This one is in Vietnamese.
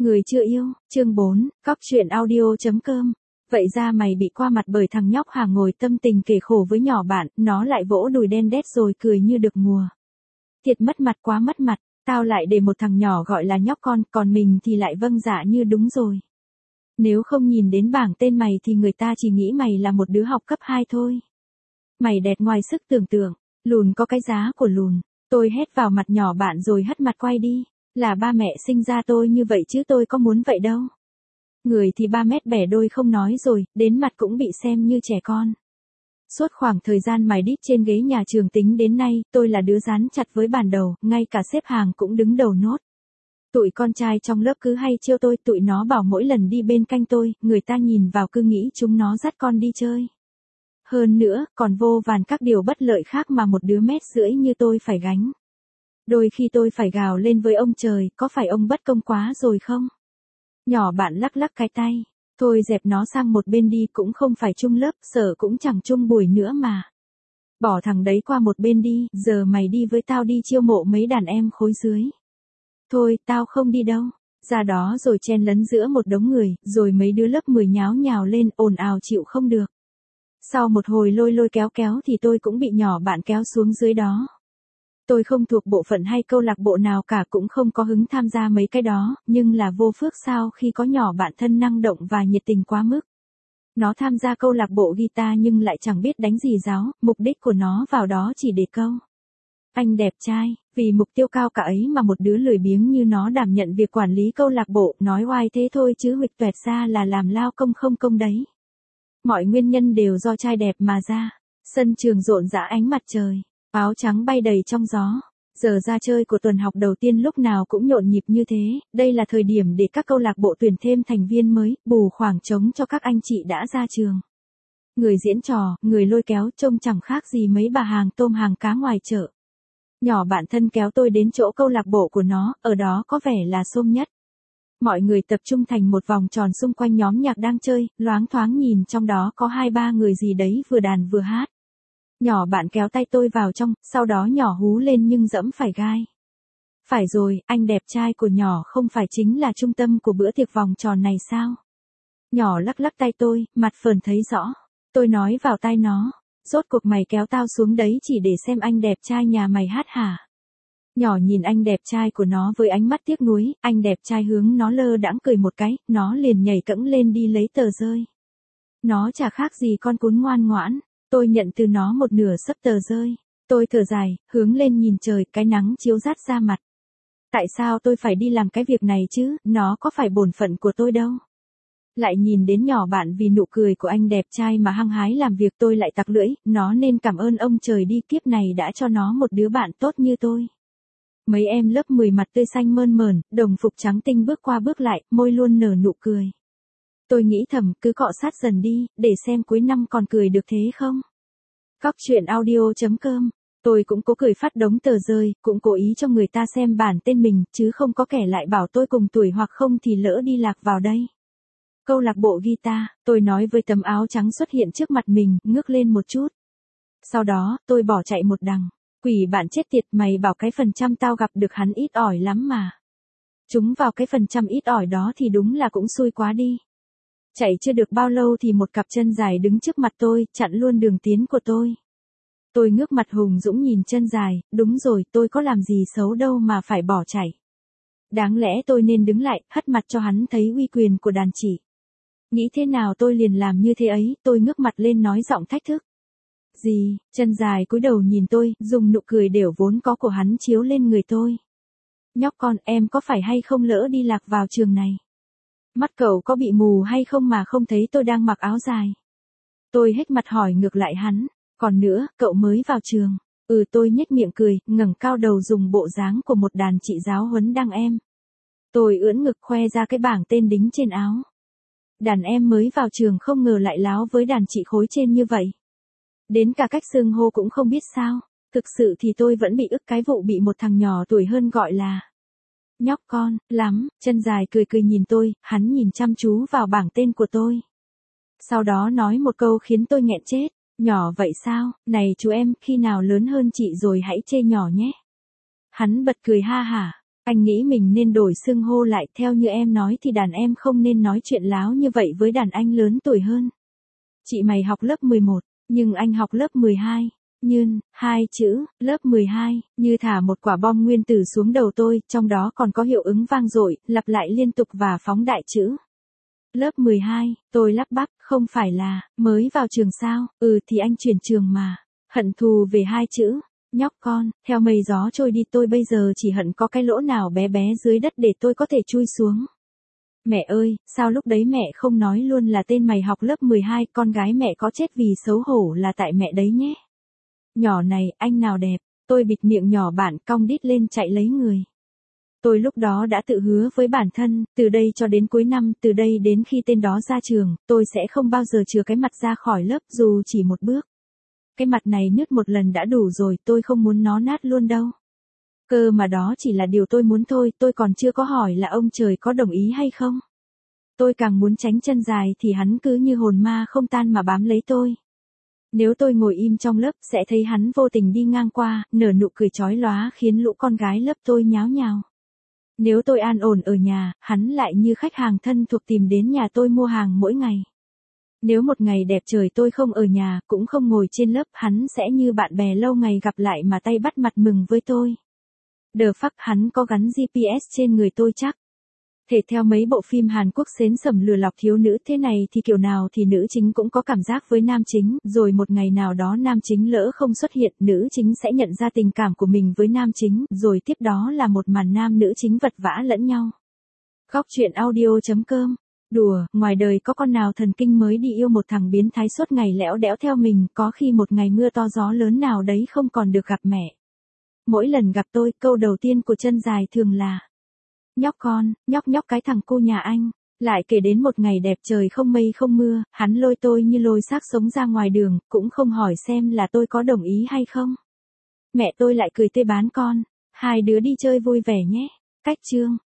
Người chưa yêu, chương 4, cóc truyện audio.com. Vậy ra mày bị qua mặt bởi thằng nhóc hàng ngồi tâm tình kể khổ với nhỏ bạn, nó lại vỗ đùi đen đét rồi cười như được mùa. Thiệt mất mặt, quá mất mặt, tao lại để một thằng nhỏ gọi là nhóc con, còn mình thì lại vâng dạ như đúng rồi. Nếu không nhìn đến bảng tên mày thì người ta chỉ nghĩ mày là một đứa học cấp 2 thôi. Mày đẹp ngoài sức tưởng tượng, lùn có cái giá của lùn. Tôi hét vào mặt nhỏ bạn rồi hất mặt quay đi. Là ba mẹ sinh ra tôi như vậy chứ tôi có muốn vậy đâu. Người thì 3 mét bẻ đôi không nói rồi, đến mặt cũng bị xem như trẻ con. Suốt khoảng thời gian mài đít trên ghế nhà trường tính đến nay, tôi là đứa dán chặt với bàn đầu, ngay cả xếp hàng cũng đứng đầu nốt. Tụi con trai trong lớp cứ hay trêu tôi, tụi nó bảo mỗi lần đi bên cạnh tôi, người ta nhìn vào cứ nghĩ chúng nó dắt con đi chơi. Hơn nữa, còn vô vàn các điều bất lợi khác mà một đứa 1,5 mét như tôi phải gánh. Đôi khi tôi phải gào lên với ông trời, có phải ông bất công quá rồi không? Nhỏ bạn lắc lắc cái tay, thôi dẹp nó sang một bên đi, cũng không phải chung lớp, sợ cũng chẳng chung buổi nữa mà. Bỏ thằng đấy qua một bên đi, giờ mày đi với tao đi chiêu mộ mấy đàn em khối dưới. Thôi, tao không đi đâu. Ra đó rồi chen lấn giữa một đống người, rồi mấy đứa lớp 10 nháo nhào lên, ồn ào chịu không được. Sau một hồi lôi lôi kéo kéo thì tôi cũng bị nhỏ bạn kéo xuống dưới đó. Tôi không thuộc bộ phận hay câu lạc bộ nào cả, cũng không có hứng tham gia mấy cái đó, nhưng là vô phước sao khi có nhỏ bạn thân năng động và nhiệt tình quá mức. Nó tham gia câu lạc bộ guitar nhưng lại chẳng biết đánh gì giáo, mục đích của nó vào đó chỉ để câu anh đẹp trai, vì mục tiêu cao cả ấy mà một đứa lười biếng như nó đảm nhận việc quản lý câu lạc bộ, nói oai thế thôi chứ huỵch toẹt ra là làm lao công không công đấy. Mọi nguyên nhân đều do trai đẹp mà ra. Sân trường rộn rã ánh mặt trời, áo trắng bay đầy trong gió. Giờ ra chơi của tuần học đầu tiên lúc nào cũng nhộn nhịp như thế, đây là thời điểm để các câu lạc bộ tuyển thêm thành viên mới, bù khoảng trống cho các anh chị đã ra trường. Người diễn trò, người lôi kéo trông chẳng khác gì mấy bà hàng tôm hàng cá ngoài chợ. Nhỏ bạn thân kéo tôi đến chỗ câu lạc bộ của nó, ở đó có vẻ là xôm nhất. Mọi người tập trung thành một vòng tròn xung quanh nhóm nhạc đang chơi, loáng thoáng nhìn trong đó có 2-3 người gì đấy vừa đàn vừa hát. Nhỏ bạn kéo tay tôi vào trong, sau đó nhỏ hú lên nhưng dẫm phải gai. Phải rồi, anh đẹp trai của nhỏ không phải chính là trung tâm của bữa tiệc vòng tròn này sao? Nhỏ lắc lắc tay tôi, mặt phờn thấy rõ. Tôi nói vào tai nó, rốt cuộc mày kéo tao xuống đấy chỉ để xem anh đẹp trai nhà mày hát hả? Nhỏ nhìn anh đẹp trai của nó với ánh mắt tiếc nuối, anh đẹp trai hướng nó lơ đãng cười một cái, nó liền nhảy cẫng lên đi lấy tờ rơi. Nó chả khác gì con cún ngoan ngoãn, tôi nhận từ nó một nửa xấp tờ rơi. Tôi thở dài, hướng lên nhìn trời, cái nắng chiếu rát ra mặt. Tại sao tôi phải đi làm cái việc này chứ, nó có phải bổn phận của tôi đâu. Lại nhìn đến nhỏ bạn vì nụ cười của anh đẹp trai mà hăng hái làm việc, tôi lại tặc lưỡi, nó nên cảm ơn ông trời đi, kiếp này đã cho nó một đứa bạn tốt như tôi. Mấy em lớp 10 mặt tươi xanh mơn mởn, đồng phục trắng tinh bước qua bước lại, môi luôn nở nụ cười. Tôi nghĩ thầm, cứ cọ sát dần đi, để xem cuối năm còn cười được thế không. Cóc truyện audio.com. Tôi cũng cố cười phát đống tờ rơi, cũng cố ý cho người ta xem bản tên mình, chứ không có kẻ lại bảo tôi cùng tuổi hoặc không thì lỡ đi lạc vào đây. Câu lạc bộ guitar, tôi nói với tấm áo trắng xuất hiện trước mặt mình, ngước lên một chút. Sau đó, tôi bỏ chạy một đằng. Quỷ bạn chết tiệt, mày bảo cái phần trăm tao gặp được hắn ít ỏi lắm mà. Chúng vào cái phần trăm ít ỏi đó thì đúng là cũng xui quá đi. Chạy chưa được bao lâu thì một cặp chân dài đứng trước mặt tôi, chặn luôn đường tiến của tôi. Tôi ngước mặt hùng dũng nhìn chân dài, đúng rồi, tôi có làm gì xấu đâu mà phải bỏ chạy. Đáng lẽ tôi nên đứng lại, hất mặt cho hắn thấy uy quyền của đàn chị. Nghĩ thế nào tôi liền làm như thế ấy, tôi ngước mặt lên nói giọng thách thức. Gì, chân dài cúi đầu nhìn tôi, dùng nụ cười đều vốn có của hắn chiếu lên người tôi. Nhóc con, em có phải hay không lỡ đi lạc vào trường này? Mắt cậu có bị mù hay không mà không thấy tôi đang mặc áo dài? Tôi hết mặt hỏi ngược lại hắn, còn nữa, cậu mới vào trường. Tôi nhếch miệng cười, ngẩng cao đầu dùng bộ dáng của một đàn chị giáo huấn đăng em. Tôi ưỡn ngực khoe ra cái bảng tên đính trên áo. Đàn em mới vào trường không ngờ lại láo với đàn chị khối trên như vậy. Đến cả cách xưng hô cũng không biết sao. Thực sự thì tôi vẫn bị ức cái vụ bị một thằng nhỏ tuổi hơn gọi là nhóc con, lắm. Chân dài cười cười nhìn tôi, hắn nhìn chăm chú vào bảng tên của tôi. Sau đó nói một câu khiến tôi nghẹn chết. Nhỏ vậy sao, này chú em, khi nào lớn hơn chị rồi hãy chê nhỏ nhé. Hắn bật cười ha hả. Anh nghĩ mình nên đổi xưng hô lại, theo như em nói thì đàn em không nên nói chuyện láo như vậy với đàn anh lớn tuổi hơn. Chị mày học lớp 11, nhưng anh học lớp 12. Nhơn, hai chữ, lớp 12, như thả một quả bom nguyên tử xuống đầu tôi, trong đó còn có hiệu ứng vang dội, lặp lại liên tục và phóng đại chữ. Lớp 12, tôi lắp bắp, không phải là, mới vào trường sao, thì anh chuyển trường mà. Hận thù về hai chữ, nhóc con, theo mây gió trôi đi, tôi bây giờ chỉ hận có cái lỗ nào bé bé dưới đất để tôi có thể chui xuống. Mẹ ơi, sao lúc đấy mẹ không nói luôn là tên mày học lớp 12, con gái mẹ có chết vì xấu hổ là tại mẹ đấy nhé. Nhỏ này, anh nào đẹp, tôi bịt miệng nhỏ bạn cong đít lên chạy lấy người. Tôi lúc đó đã tự hứa với bản thân, từ đây cho đến cuối năm, từ đây đến khi tên đó ra trường, tôi sẽ không bao giờ chừa cái mặt ra khỏi lớp dù chỉ một bước. Cái mặt này nứt một lần đã đủ rồi, tôi không muốn nó nát luôn đâu. Cơ mà đó chỉ là điều tôi muốn thôi, tôi còn chưa có hỏi là ông trời có đồng ý hay không. Tôi càng muốn tránh chân dài thì hắn cứ như hồn ma không tan mà bám lấy tôi. Nếu tôi ngồi im trong lớp sẽ thấy hắn vô tình đi ngang qua, nở nụ cười chói lóa khiến lũ con gái lớp tôi nháo nhào. Nếu tôi an ổn ở nhà, hắn lại như khách hàng thân thuộc tìm đến nhà tôi mua hàng mỗi ngày. Nếu một ngày đẹp trời tôi không ở nhà, cũng không ngồi trên lớp, hắn sẽ như bạn bè lâu ngày gặp lại mà tay bắt mặt mừng với tôi. Đờ phắc, hắn có gắn GPS trên người tôi chắc. Thể theo mấy bộ phim Hàn Quốc xến sẩm lừa lọc thiếu nữ thế này thì kiểu nào thì nữ chính cũng có cảm giác với nam chính, rồi một ngày nào đó nam chính lỡ không xuất hiện, nữ chính sẽ nhận ra tình cảm của mình với nam chính, rồi tiếp đó là một màn nam nữ chính vật vã lẫn nhau. Góc truyện audio.com. Đùa, ngoài đời có con nào thần kinh mới đi yêu một thằng biến thái suốt ngày lẽo đẽo theo mình, có khi một ngày mưa to gió lớn nào đấy không còn được gặp mẹ. Mỗi lần gặp tôi, câu đầu tiên của chân dài thường là: nhóc con, nhóc nhóc cái thằng cu nhà anh. Lại kể đến một ngày đẹp trời không mây không mưa, hắn lôi tôi như lôi xác sống ra ngoài đường, cũng không hỏi xem là tôi có đồng ý hay không. Mẹ tôi lại cười tươi bán con. Hai đứa đi chơi vui vẻ nhé. Cách chương.